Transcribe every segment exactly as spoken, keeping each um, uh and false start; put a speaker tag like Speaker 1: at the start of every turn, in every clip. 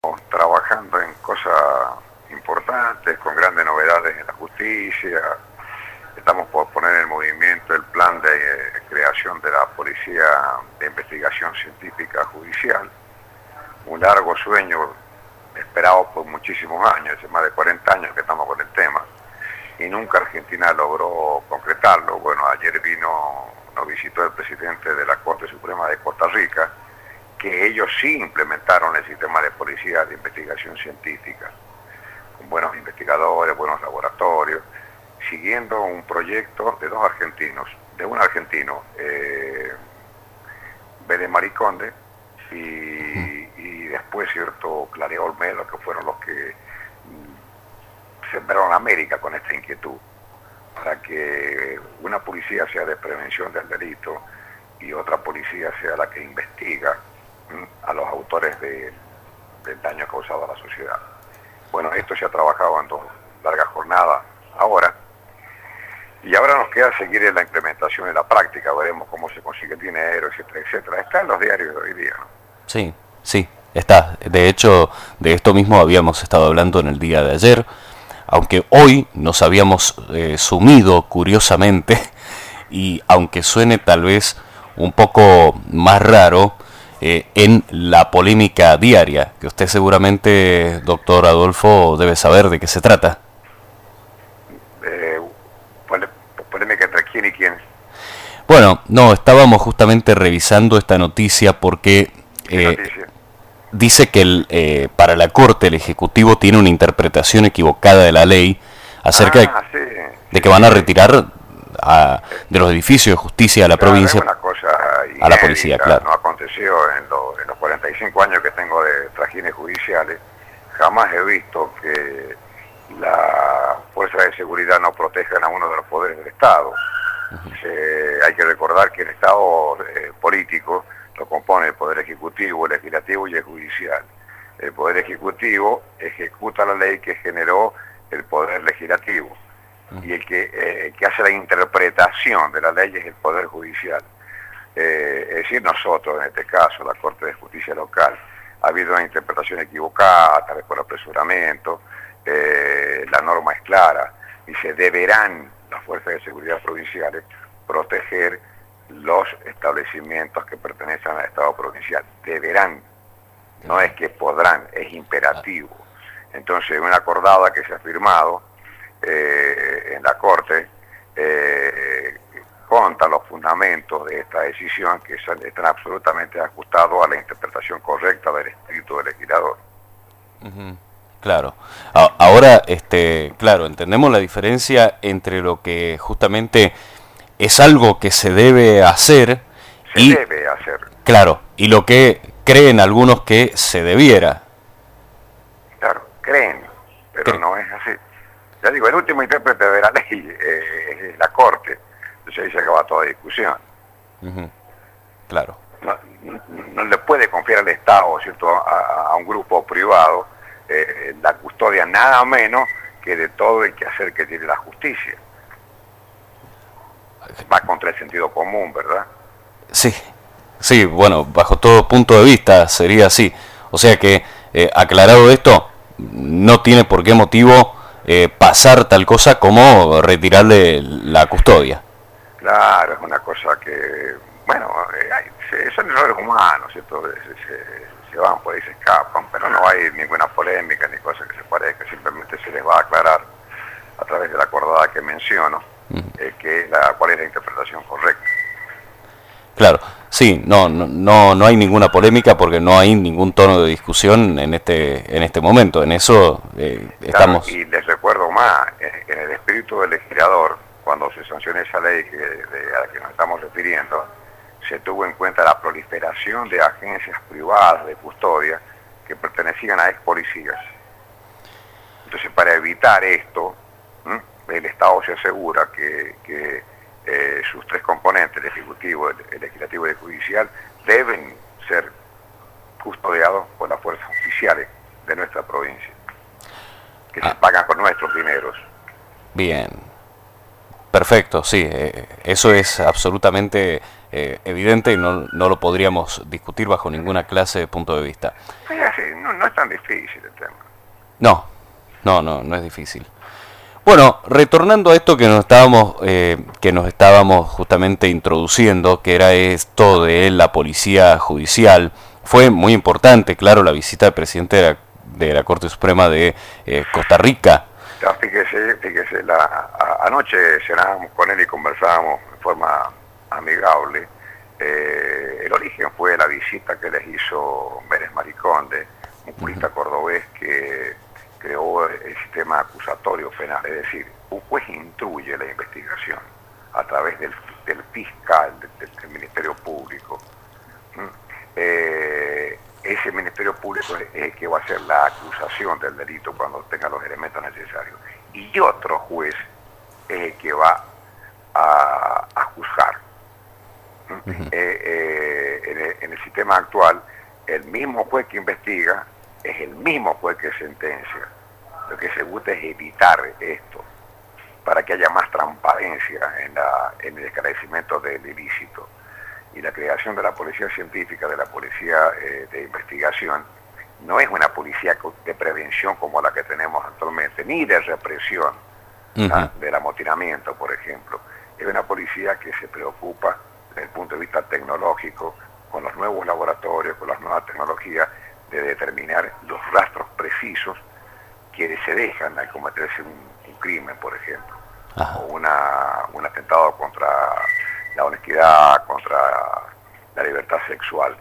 Speaker 1: trabajando en cosas importantes, con grandes novedades en la justicia. Estamos por poner en movimiento el plan de eh, creación de la Policía de Investigación Científica Judicial, un largo sueño esperado por muchísimos años, hace más de cuarenta años que estamos con el tema, y nunca Argentina logró concretarlo. Bueno, ayer vino, nos visitó el presidente de la Corte Suprema de Costa Rica, que ellos sí implementaron el sistema de policía de investigación científica, con buenos investigadores, buenos laboratorios, siguiendo un proyecto de dos argentinos, de un argentino, eh, Vélez Mariconde, y, y después, cierto, Clareo Olmedo, que fueron los que sembraron América con esta inquietud, para que una policía sea de prevención del delito y otra policía sea la que investiga a los autores de, del daño causado a la sociedad. Bueno, esto se ha trabajado en dos largas jornadas ahora, y ahora nos queda seguir en la implementación en la práctica. Veremos cómo se consigue el dinero, etcétera, etcétera. Está en los diarios de hoy día, ¿no?
Speaker 2: Sí, sí, está. De hecho, de esto mismo habíamos estado hablando en el día de ayer, aunque hoy nos habíamos eh, sumido curiosamente, y aunque suene tal vez un poco más raro, eh, en la polémica diaria, que usted seguramente, doctor Adolfo, debe saber de qué se trata.
Speaker 1: Eh, ¿Polémica entre quién y quién?
Speaker 2: Bueno, no, estábamos justamente revisando esta noticia porque eh,
Speaker 1: noticia?
Speaker 2: dice que el, eh, para la Corte el Ejecutivo tiene una interpretación equivocada de la ley acerca
Speaker 1: ah,
Speaker 2: de,
Speaker 1: sí,
Speaker 2: de que van a retirar a, de los edificios de justicia a la
Speaker 1: claro,
Speaker 2: provincia,
Speaker 1: es una cosa
Speaker 2: a la policía,
Speaker 1: inédita,
Speaker 2: claro.
Speaker 1: No aconteció en, lo, en los cuarenta y cinco años que tengo de trajines judiciales. Jamás he visto que la fuerza de seguridad no protejan a uno de los poderes del Estado. Uh-huh. eh, hay que recordar que el Estado eh, político lo compone el Poder Ejecutivo, el Legislativo y el Judicial. El Poder Ejecutivo ejecuta la ley que generó el Poder Legislativo, uh-huh. y el que, eh, que hace la interpretación de la ley es el Poder Judicial. Eh, es decir, nosotros, en este caso, la Corte de Justicia Local, ha habido una interpretación equivocada, tal vez por apresuramiento. Eh, la norma es clara, dice: deberán las fuerzas de seguridad provinciales proteger los establecimientos que pertenecen al Estado provincial. Deberán, no es que podrán, es imperativo. Entonces, una acordada que se ha firmado eh, en la Corte eh, conta los fundamentos de esta decisión, que son, están absolutamente ajustados a la interpretación correcta del espíritu del legislador.
Speaker 2: Uh-huh. Claro. Ahora, este, claro, entendemos la diferencia entre lo que justamente es algo que se debe hacer
Speaker 1: se
Speaker 2: y
Speaker 1: debe hacer. Claro,
Speaker 2: y lo que creen algunos que se debiera.
Speaker 1: Claro, creen, pero
Speaker 2: ¿Creen?
Speaker 1: No es así. Ya digo, el último intérprete de la ley eh, es la Corte, entonces ahí se acaba toda discusión.
Speaker 2: Uh-huh. Claro.
Speaker 1: No, no, no le puede confiar al Estado, ¿cierto?, a, a un grupo privado eh, la custodia, nada menos que de todo el quehacer que tiene la justicia. Va contra el sentido común, ¿verdad?
Speaker 2: Sí, sí, bueno, bajo todo punto de vista sería así. O sea que, eh, aclarado esto, no tiene por qué motivo eh, pasar tal cosa como retirarle la custodia.
Speaker 1: Claro, es una cosa que, bueno, eh, son errores humanos, ¿cierto? Se, se, se van por ahí, se escapan, pero no hay ninguna polémica ni cosa que se parezca, simplemente se les va a aclarar a través de la acordada que menciono, eh, que la, cuál es la interpretación correcta.
Speaker 2: Claro, sí, no, no, no, no hay ninguna polémica porque no hay ningún tono de discusión en este, en este momento. En eso eh, estamos.
Speaker 1: Claro, y les recuerdo más, en, en el espíritu del legislador, cuando se sancionó esa ley que, de, a la que nos estamos refiriendo, se tuvo en cuenta la proliferación de agencias privadas de custodia que pertenecían a ex policías. Entonces, para evitar esto, ¿m? el Estado se asegura que, que eh, sus tres componentes, el Ejecutivo, el, el Legislativo y el Judicial, deben ser custodiados por las fuerzas oficiales de nuestra provincia, que ah. se pagan con nuestros dineros.
Speaker 2: Bien, perfecto, sí, eh, eso es absolutamente eh, evidente y no, no lo podríamos discutir bajo ninguna clase de punto de vista.
Speaker 1: Es así, No, no es tan difícil el tema.
Speaker 2: No, no, no, no es difícil. Bueno, retornando a esto que nos estábamos, eh, que nos estábamos justamente introduciendo, que era esto de la policía judicial, fue muy importante, claro, la visita del presidente de la, de la Corte Suprema de eh, Costa Rica.
Speaker 1: Ya, fíjese, fíjese, la, a, anoche cenábamos con él y conversábamos de forma amigable. Eh, el origen fue la visita que les hizo Vélez Mariconde, un jurista uh-huh. cordobés que creó el sistema acusatorio penal, es decir, un juez instruye la investigación a través del, del fiscal, del, del Ministerio Público. ¿Mm? Eh, ese Ministerio Público es el que va a hacer la acusación del delito cuando tenga los elementos necesarios. Y otro juez es el que va a, a juzgar. ¿Mm? Uh-huh. eh, eh, en, el, en el sistema actual, el mismo juez que investiga es el mismo juez que sentencia. Lo que se busca es evitar esto, para que haya más transparencia en, la, en el esclarecimiento del ilícito. Y la creación de la policía científica, de la policía eh, de investigación, no es una policía de prevención como la que tenemos actualmente, ni de represión uh-huh. ¿ah? del amotinamiento, por ejemplo. Es una policía que se preocupa desde el punto de vista tecnológico, con los nuevos laboratorios, con las nuevas tecnologías, de determinar los rastros precisos que se dejan al cometerse un, un crimen, por ejemplo, Ajá. o una, un atentado contra la honestidad, contra la libertad sexual,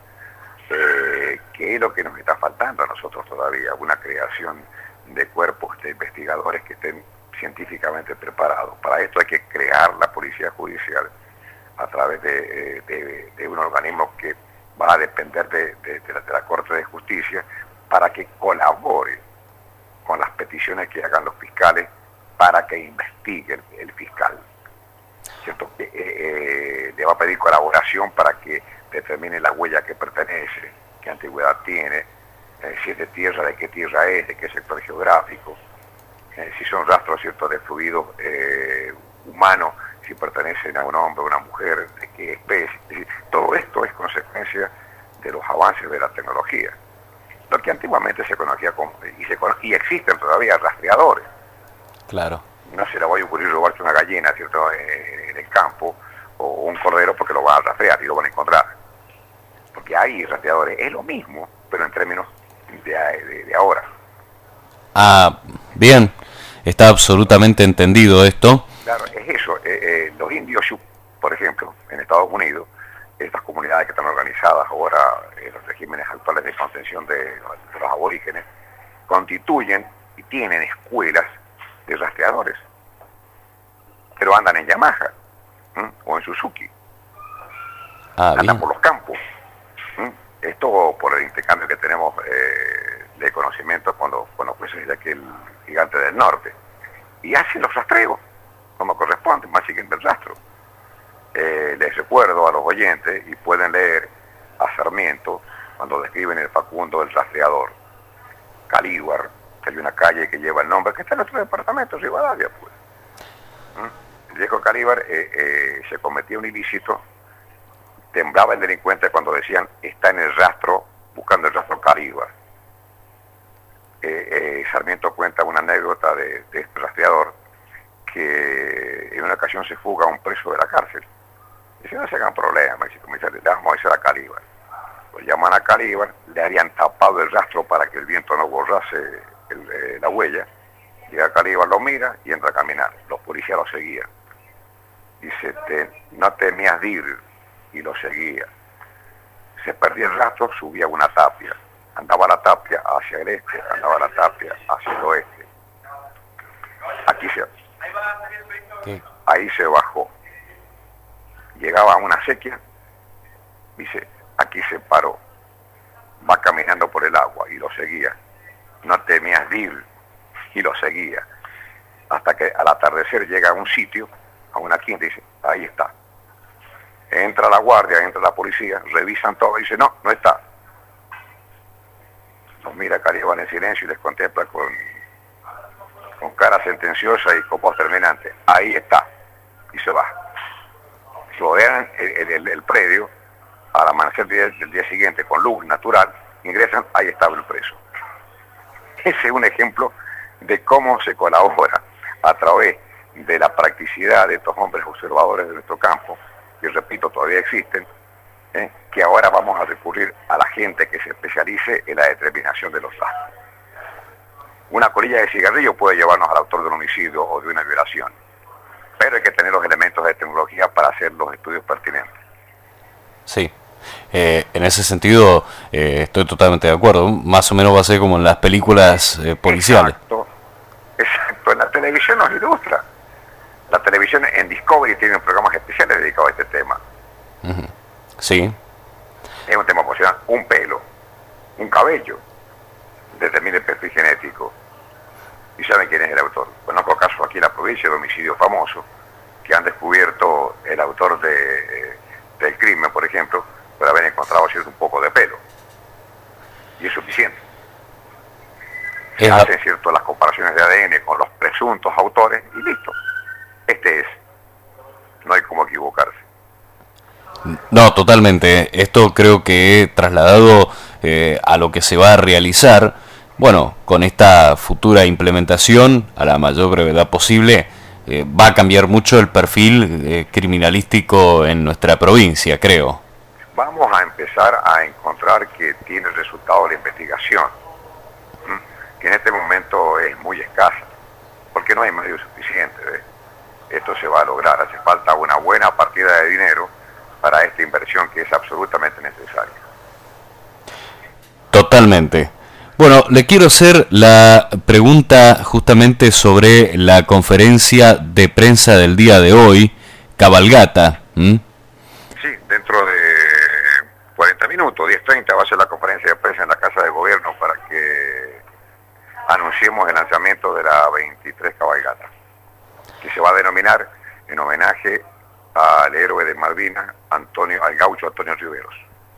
Speaker 1: eh, que es lo que nos está faltando a nosotros todavía, una creación de cuerpos de investigadores que estén científicamente preparados. Para esto hay que crear la policía judicial a través de, de, de un organismo que va a depender de, de, de, la, de la Corte de Justicia para que colabore con las peticiones que hagan los fiscales para que investigue el, el fiscal. ¿Cierto? Eh, eh, le va a pedir colaboración para que determine la huella que pertenece, qué antigüedad tiene, eh, si es de tierra, de qué tierra es, de qué sector geográfico, eh, si son rastros, ¿cierto?, de fluidos eh, humanos, si pertenecen a un hombre o una mujer, de qué especie. Es decir, todo esto es consecuencia de los avances de la tecnología. Lo que antiguamente se conocía como, y, se cono y existen todavía rastreadores.
Speaker 2: Claro.
Speaker 1: No se le va a ocurrir robarse una gallina, ¿cierto?, en el campo, o un cordero, porque lo van a rastrear y lo van a encontrar. Porque hay rastreadores, es lo mismo, pero en términos de, de, de ahora.
Speaker 2: Ah, bien, está absolutamente entendido esto.
Speaker 1: Claro, es eso. Eh, eh, los indios, por ejemplo, en Estados Unidos, estas comunidades que están organizadas ahora en los regímenes actuales de contención de, de los aborígenes, constituyen y tienen escuelas de rastreadores, pero andan en Yamaha ¿m? o en Suzuki, ah, andan bien. por los campos. ¿m? Esto por el intercambio que tenemos eh, de conocimientos con los, con los jueces de aquel gigante del norte, y hacen los rastreos como corresponde, más siguen el rastro. Eh, les recuerdo a los oyentes, y pueden leer a Sarmiento cuando describen el Facundo el rastreador, Calíbar, que hay una calle que lleva el nombre, que está en nuestro departamento, Rivadavia, pues. ¿Mm? El viejo Calíbar eh, eh, se cometía un ilícito, temblaba el delincuente cuando decían, está en el rastro, buscando el rastro Calíbar. Eh, eh, Sarmiento cuenta una anécdota de, de este rastreador, que en una ocasión se fuga un preso de la cárcel. Dice, no se hagan problemas, dice, comisario, le vamos a decir a Calíbar. Lo llaman a Calíbar, le harían tapado el rastro para que el viento no borrase el, eh, la huella. Llega Calíbar, lo mira y entra a caminar. Los policías lo seguían. Dice, te, no temías de ir, y lo seguía. Se perdía el rastro, subía una tapia. Andaba la tapia hacia el este, andaba la tapia hacia el oeste. Aquí se... ¿Qué? Ahí se bajó. Llegaba a una sequía, dice, aquí se paró. Va caminando por el agua y lo seguía. No temías ir, y lo seguía. Hasta que al atardecer llega a un sitio, a una quinta, y dice, ahí está. Entra la guardia, entra la policía, revisan todo y dice, no, no está. Los mira Calíbar en silencio y les contempla con, con cara sentenciosa y con voz terminante. Ahí está. Y se va. Rodean el, el, el predio al amanecer del día, del día siguiente con luz natural, ingresan, ahí estaba el preso. Ese es un ejemplo de cómo se colabora a través de la practicidad de estos hombres observadores de nuestro campo, que repito, todavía existen, ¿eh? que ahora vamos a recurrir a la gente que se especialice en la determinación de los datos. Una colilla de cigarrillo puede llevarnos al autor de un homicidio o de una violación, pero hay que tener los elementos de tecnología para hacer los estudios pertinentes.
Speaker 2: Sí, eh, en ese sentido eh, estoy totalmente de acuerdo. Más o menos va a ser como en las películas eh, policiales.
Speaker 1: Exacto, exacto. En la televisión nos ilustra. La televisión en Discovery tiene programas especiales dedicados a este tema.
Speaker 2: Uh-huh. Sí.
Speaker 1: Es un tema emocional. Un pelo, un cabello, determina el perfil genético. ¿Y saben quién es el autor? Conozco casos aquí en la provincia de homicidio famoso que han descubierto el autor de, del crimen, por ejemplo, por haber encontrado cierto un poco de pelo. Y es suficiente. Se
Speaker 2: es
Speaker 1: hacen cierto las comparaciones de A D N con los presuntos autores y listo. Este es. No hay cómo equivocarse.
Speaker 2: No, totalmente. Esto creo que trasladado eh, a lo que se va a realizar, bueno, con esta futura implementación a la mayor brevedad posible, eh, va a cambiar mucho el perfil eh, criminalístico en nuestra provincia, creo.
Speaker 1: Vamos a empezar a encontrar que tiene resultado la investigación, que en este momento es muy escasa, porque no hay medios suficientes. ¿eh? Esto se va a lograr, hace falta una buena partida de dinero para esta inversión que es absolutamente necesaria.
Speaker 2: Totalmente. Bueno, le quiero hacer la pregunta justamente sobre la conferencia de prensa del día de hoy, Cabalgata. ¿Mm?
Speaker 1: Sí, dentro de cuarenta minutos, diez treinta, va a ser la conferencia de prensa en la Casa de Gobierno para que anunciemos el lanzamiento de la veintitrés Cabalgata, que se va a denominar en homenaje al héroe de Malvinas, Antonio, al gaucho Antonio Riveros.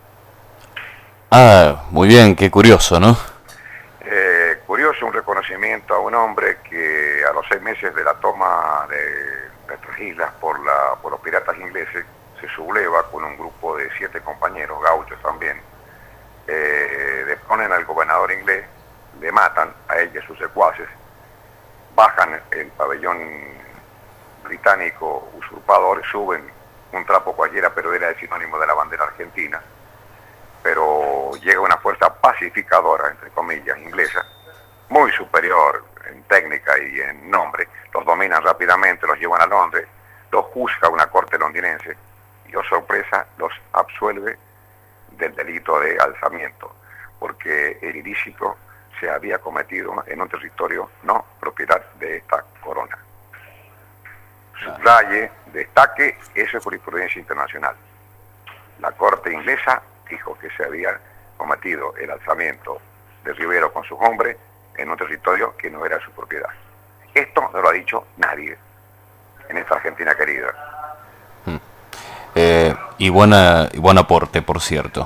Speaker 2: Ah, muy bien, qué curioso, ¿no?
Speaker 1: Eh, curioso, un reconocimiento a un hombre que a los seis meses de la toma de nuestras islas por, la, por los piratas ingleses, se subleva con un grupo de siete compañeros, gauchos también, eh, deponen al gobernador inglés, le matan a él y a sus secuaces, bajan el pabellón británico usurpador, suben un trapo cualquiera, pero era el sinónimo de la bandera argentina, pero llega una fuerza pacificadora, entre comillas, inglesa, muy superior en técnica y en nombre, los dominan rápidamente, los llevan a Londres, los juzga una corte londinense y, oh sorpresa, los absuelve del delito de alzamiento, porque el ilícito se había cometido en un territorio no propiedad de esta corona. Subraye, destaque, eso es jurisprudencia internacional. La corte inglesa dijo que se había cometido el alzamiento de Rivero con sus hombres en un territorio que no era su propiedad. Esto no lo ha dicho nadie en esta Argentina querida.
Speaker 2: Hmm. Eh, y, buena, y buen aporte, por cierto.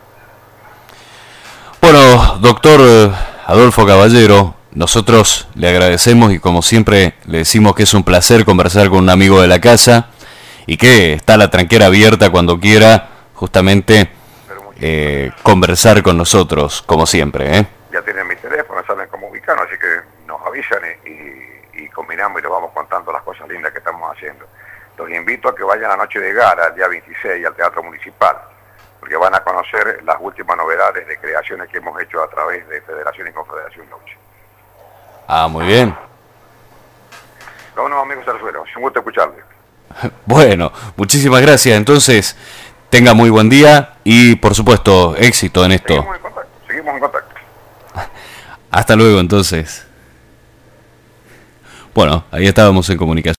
Speaker 2: Bueno, doctor Adolfo Caballero, nosotros le agradecemos y como siempre le decimos que es un placer conversar con un amigo de la casa y que está la tranquera abierta cuando quiera justamente eh, conversar con nosotros, como siempre. ¿eh?
Speaker 1: Ya tienen mi teléfono, saben cómo ubicarnos, así que nos avisan y, y, y combinamos y les vamos contando las cosas lindas que estamos haciendo. Los invito a que vayan a la noche de gala, el día veintiséis, al Teatro Municipal, porque van a conocer las últimas novedades de creaciones que hemos hecho a través de Federación y Confederación Gaucha.
Speaker 2: Ah, muy bien.
Speaker 1: Bueno, amigos Zarzuelo, es un gusto escucharles.
Speaker 2: Bueno, muchísimas gracias. Entonces, tenga muy buen día y, por supuesto, éxito en esto.
Speaker 1: Seguimos en contacto, seguimos en contacto.
Speaker 2: Hasta luego, entonces. Bueno, ahí estábamos en comunicación.